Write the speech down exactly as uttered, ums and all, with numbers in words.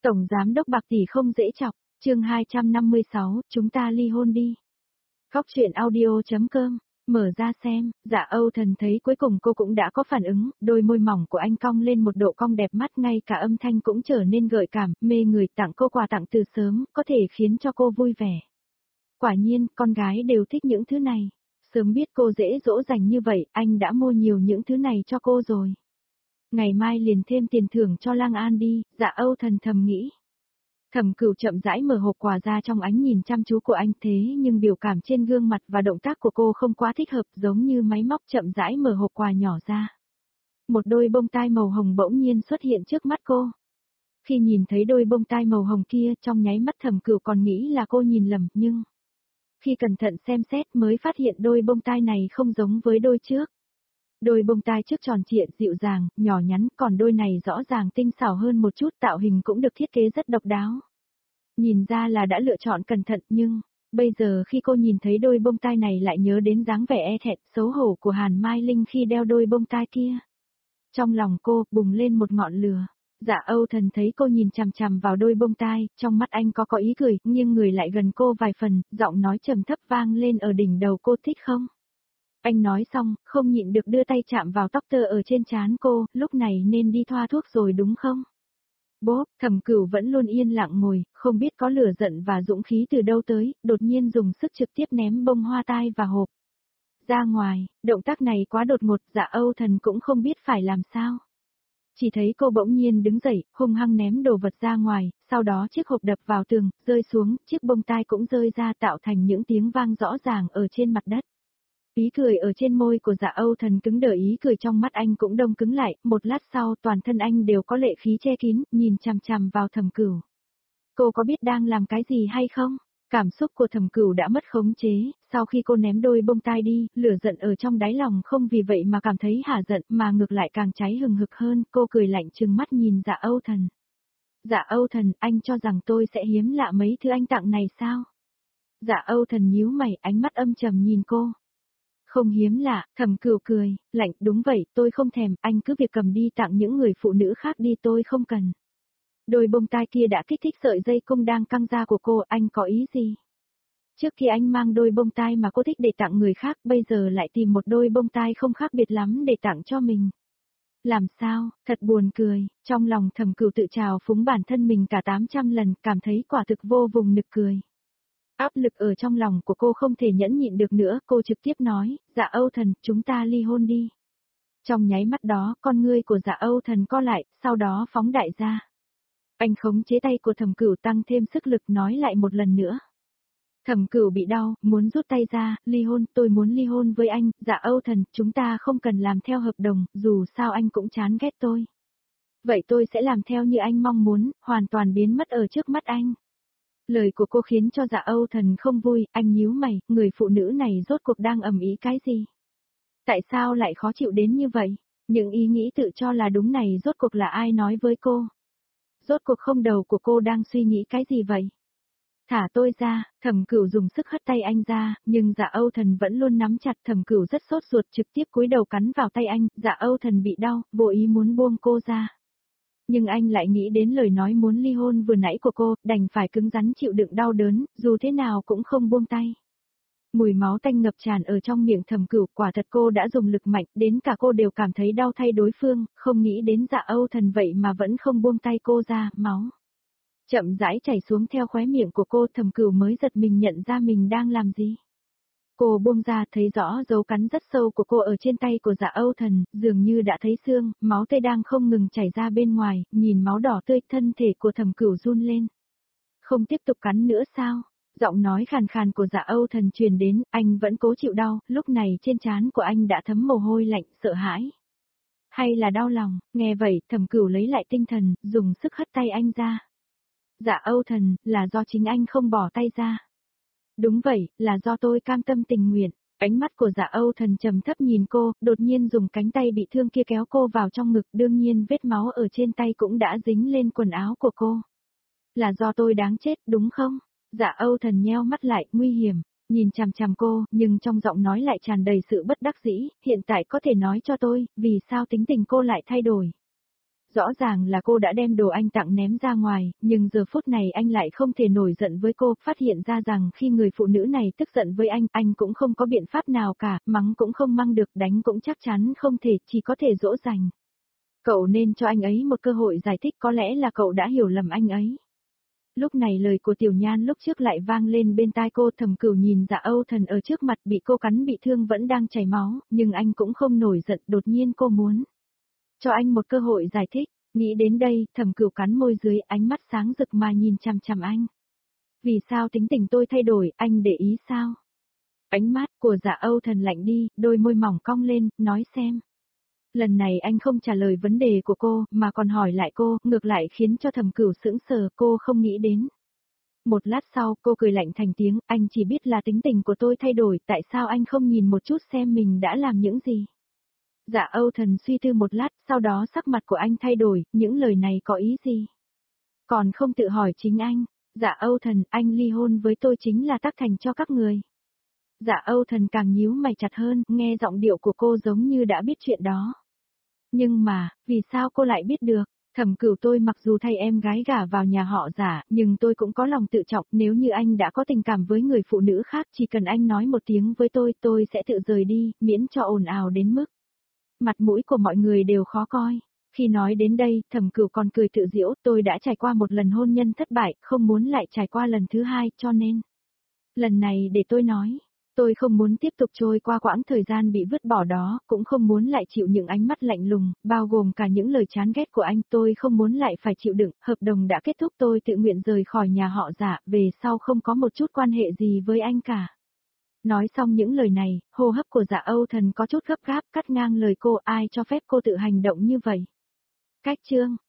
Tổng giám đốc Bạc tỷ không dễ chọc, chương hai trăm năm mươi sáu, chúng ta ly hôn đi. Góc truyện audio.com, mở ra xem, Dạ Âu Thần thấy cuối cùng cô cũng đã có phản ứng, đôi môi mỏng của anh cong lên một độ cong đẹp mắt, ngay cả âm thanh cũng trở nên gợi cảm, mê người. Tặng cô quà tặng từ sớm, có thể khiến cho cô vui vẻ. Quả nhiên, con gái đều thích những thứ này. Sớm biết cô dễ dỗ dành như vậy, anh đã mua nhiều những thứ này cho cô rồi. Ngày mai liền thêm tiền thưởng cho Lang An đi, Dạ Âu Thần thầm nghĩ. Thẩm Cửu chậm rãi mở hộp quà ra, trong ánh nhìn chăm chú của anh, thế nhưng biểu cảm trên gương mặt và động tác của cô không quá thích hợp, giống như máy móc. Chậm rãi mở hộp quà nhỏ ra. Một đôi bông tai màu hồng bỗng nhiên xuất hiện trước mắt cô. Khi nhìn thấy đôi bông tai màu hồng kia, trong nháy mắt Thẩm Cửu còn nghĩ là cô nhìn lầm, nhưng khi cẩn thận xem xét mới phát hiện đôi bông tai này không giống với đôi trước. Đôi bông tai trước tròn trịa dịu dàng, nhỏ nhắn, còn đôi này rõ ràng tinh xảo hơn một chút, tạo hình cũng được thiết kế rất độc đáo. Nhìn ra là đã lựa chọn cẩn thận, nhưng bây giờ khi cô nhìn thấy đôi bông tai này lại nhớ đến dáng vẻ e thẹn, xấu hổ của Hàn Mai Linh khi đeo đôi bông tai kia. Trong lòng cô bùng lên một ngọn lửa. Dạ Âu Thần thấy cô nhìn chằm chằm vào đôi bông tai, trong mắt anh có có ý cười, nghiêng người lại gần cô vài phần, giọng nói trầm thấp vang lên ở đỉnh đầu cô, thích không? Anh nói xong, không nhịn được đưa tay chạm vào tóc tơ ở trên trán cô, lúc này nên đi thoa thuốc rồi đúng không? Bốp, Thẩm Cửu vẫn luôn yên lặng ngồi, không biết có lửa giận và dũng khí từ đâu tới, đột nhiên dùng sức trực tiếp ném bông hoa tai và hộp ra ngoài. Động tác này quá đột ngột, Dạ Âu Thần cũng không biết phải làm sao. Chỉ thấy cô bỗng nhiên đứng dậy, hung hăng ném đồ vật ra ngoài, sau đó chiếc hộp đập vào tường, rơi xuống, chiếc bông tai cũng rơi ra, tạo thành những tiếng vang rõ ràng ở trên mặt đất. Ý cười ở trên môi của Dạ Âu Thần cứng đờ, ý cười trong mắt anh cũng đông cứng lại, một lát sau toàn thân anh đều có lệ khí che kín, nhìn chằm chằm vào Thẩm Cửu. Cô có biết đang làm cái gì hay không? Cảm xúc của Thẩm Cửu đã mất khống chế, sau khi cô ném đôi bông tai đi, lửa giận ở trong đáy lòng không vì vậy mà cảm thấy hả giận, mà ngược lại càng cháy hừng hực hơn. Cô cười lạnh trừng mắt nhìn Dạ Âu Thần. Dạ Âu Thần, anh cho rằng tôi sẽ hiếm lạ mấy thứ anh tặng này sao? Dạ Âu Thần nhíu mày, ánh mắt âm trầm nhìn cô. Không hiếm lạ, Thẩm Cửu cười, lạnh, đúng vậy, tôi không thèm, anh cứ việc cầm đi tặng những người phụ nữ khác đi, tôi không cần. Đôi bông tai kia đã kích thích sợi dây cung đang căng ra của cô, anh có ý gì? Trước khi anh mang đôi bông tai mà cô thích để tặng người khác, bây giờ lại tìm một đôi bông tai không khác biệt lắm để tặng cho mình. Làm sao, thật buồn cười, trong lòng Thẩm Cửu tự trào phúng bản thân mình cả tám trăm lần, cảm thấy quả thực vô vùng nực cười. Áp lực ở trong lòng của cô không thể nhẫn nhịn được nữa, cô trực tiếp nói, Dạ Âu Thần, chúng ta ly hôn đi. Trong nháy mắt đó, con ngươi của Dạ Âu Thần co lại, sau đó phóng đại ra. Anh khống chế tay của Thẩm Cửu, tăng thêm sức lực, nói lại một lần nữa. Thẩm Cửu bị đau, muốn rút tay ra, ly hôn, tôi muốn ly hôn với anh, Dạ Âu Thần, chúng ta không cần làm theo hợp đồng, dù sao anh cũng chán ghét tôi. Vậy tôi sẽ làm theo như anh mong muốn, hoàn toàn biến mất ở trước mắt anh. Lời của cô khiến cho Dạ Âu Thần không vui, anh nhíu mày, người phụ nữ này rốt cuộc đang ầm ĩ cái gì? Tại sao lại khó chịu đến như vậy? Những ý nghĩ tự cho là đúng này rốt cuộc là ai nói với cô? Rốt cuộc không đầu của cô đang suy nghĩ cái gì vậy? Thả tôi ra, Thẩm Cửu dùng sức hất tay anh ra, nhưng Dạ Âu Thần vẫn luôn nắm chặt. Thẩm Cửu rất sốt ruột, trực tiếp cúi đầu cắn vào tay anh, Dạ Âu Thần bị đau, vô ý muốn buông cô ra. Nhưng anh lại nghĩ đến lời nói muốn ly hôn vừa nãy của cô, đành phải cứng rắn chịu đựng đau đớn, dù thế nào cũng không buông tay. Mùi máu tanh ngập tràn ở trong miệng Thẩm Cửu, quả thật cô đã dùng lực mạnh, đến cả cô đều cảm thấy đau thay đối phương, không nghĩ đến Dạ Âu Thần vậy mà vẫn không buông tay cô ra, máu chậm rãi chảy xuống theo khóe miệng của cô. Thẩm Cửu mới giật mình nhận ra mình đang làm gì. Cô buông ra, thấy rõ dấu cắn rất sâu của cô ở trên tay của Dạ Âu Thần, dường như đã thấy xương, máu tươi đang không ngừng chảy ra bên ngoài, nhìn máu đỏ tươi, thân thể của Thẩm Cửu run lên. Không tiếp tục cắn nữa sao? Giọng nói khàn khàn của Dạ Âu Thần truyền đến, anh vẫn cố chịu đau, lúc này trên trán của anh đã thấm mồ hôi lạnh, sợ hãi. Hay là đau lòng, nghe vậy, Thẩm Cửu lấy lại tinh thần, dùng sức hất tay anh ra. Dạ Âu Thần, là do chính anh không bỏ tay ra. Đúng vậy, là do tôi cam tâm tình nguyện. Ánh mắt của Dạ Âu Thần trầm thấp nhìn cô, đột nhiên dùng cánh tay bị thương kia kéo cô vào trong ngực, đương nhiên vết máu ở trên tay cũng đã dính lên quần áo của cô. Là do tôi đáng chết, đúng không? Dạ Âu Thần nheo mắt lại, nguy hiểm, nhìn chằm chằm cô, nhưng trong giọng nói lại tràn đầy sự bất đắc dĩ, hiện tại có thể nói cho tôi, vì sao tính tình cô lại thay đổi? Rõ ràng là cô đã đem đồ anh tặng ném ra ngoài, nhưng giờ phút này anh lại không thể nổi giận với cô, phát hiện ra rằng khi người phụ nữ này tức giận với anh, anh cũng không có biện pháp nào cả, mắng cũng không mang được, đánh cũng chắc chắn không thể, chỉ có thể dỗ dành. Cậu nên cho anh ấy một cơ hội giải thích, có lẽ là cậu đã hiểu lầm anh ấy. Lúc này lời của Tiểu Nhan lúc trước lại vang lên bên tai cô. Thẩm Cửu nhìn Dạ Âu Thần ở trước mặt bị cô cắn bị thương vẫn đang chảy máu, nhưng anh cũng không nổi giận, đột nhiên cô muốn cho anh một cơ hội giải thích. Nghĩ đến đây, Thẩm Cửu cắn môi dưới, ánh mắt sáng rực mà nhìn chằm chằm anh. Vì sao tính tình tôi thay đổi, anh để ý sao? Ánh mắt của Dạ Âu Thần lạnh đi, đôi môi mỏng cong lên, nói xem. Lần này anh không trả lời vấn đề của cô, mà còn hỏi lại cô, ngược lại khiến cho Thẩm Cửu sững sờ, cô không nghĩ đến. Một lát sau, cô cười lạnh thành tiếng, anh chỉ biết là tính tình của tôi thay đổi, tại sao anh không nhìn một chút xem mình đã làm những gì? Dạ Âu Thần suy tư một lát, sau đó sắc mặt của anh thay đổi, những lời này có ý gì? Còn không tự hỏi chính anh, Dạ Âu Thần, anh ly hôn với tôi chính là tác thành cho các người. Dạ Âu Thần càng nhíu mày chặt hơn, nghe giọng điệu của cô giống như đã biết chuyện đó. Nhưng mà, vì sao cô lại biết được? Thẩm Cửu, tôi mặc dù thay em gái gả vào nhà họ Giả, nhưng tôi cũng có lòng tự trọng, nếu như anh đã có tình cảm với người phụ nữ khác, chỉ cần anh nói một tiếng với tôi, tôi sẽ tự rời đi, miễn cho ồn ào đến mức mặt mũi của mọi người đều khó coi. Khi nói đến đây, Thẩm Cửu còn cười tự giễu, tôi đã trải qua một lần hôn nhân thất bại, không muốn lại trải qua lần thứ hai, cho nên lần này để tôi nói. Tôi không muốn tiếp tục trôi qua quãng thời gian bị vứt bỏ đó, cũng không muốn lại chịu những ánh mắt lạnh lùng, bao gồm cả những lời chán ghét của anh. Tôi không muốn lại phải chịu đựng, hợp đồng đã kết thúc, tôi tự nguyện rời khỏi nhà họ Dạ, về sau không có một chút quan hệ gì với anh cả. Nói xong những lời này, hô hấp của Dạ Âu Thần có chút gấp gáp, cắt ngang lời cô, ai cho phép cô tự hành động như vậy. Cách chương